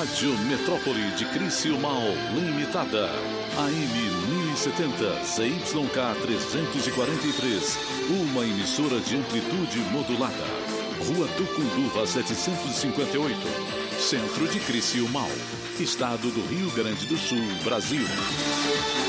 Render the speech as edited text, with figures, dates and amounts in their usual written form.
Rádio Metrópole de Criciúmal Limitada. AM 1070, ZYK 343. Uma emissora de amplitude modulada. Rua Tucunduva 758. Centro de Criciúmal. Estado do Rio Grande do Sul, Brasil.